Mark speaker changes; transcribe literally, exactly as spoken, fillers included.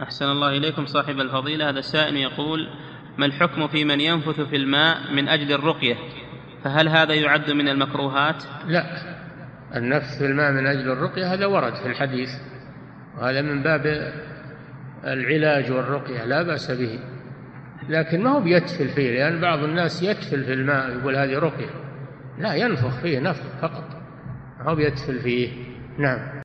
Speaker 1: أحسن الله إليكم صاحب الفضيلة. هذا السائل يقول: ما الحكم في من ينفث في الماء من أجل الرقية؟ فهل هذا يعد من المكروهات؟
Speaker 2: لا، النفث في الماء من أجل الرقية هذا ورد في الحديث، وهذا من باب العلاج والرقية لا بأس به، لكن ما هو بيتفل فيه، لأن بعض الناس يتفل في الماء يقول هذه رقية. لا، ينفخ فيه نفخ فقط، ما هو بيتفل فيه. نعم.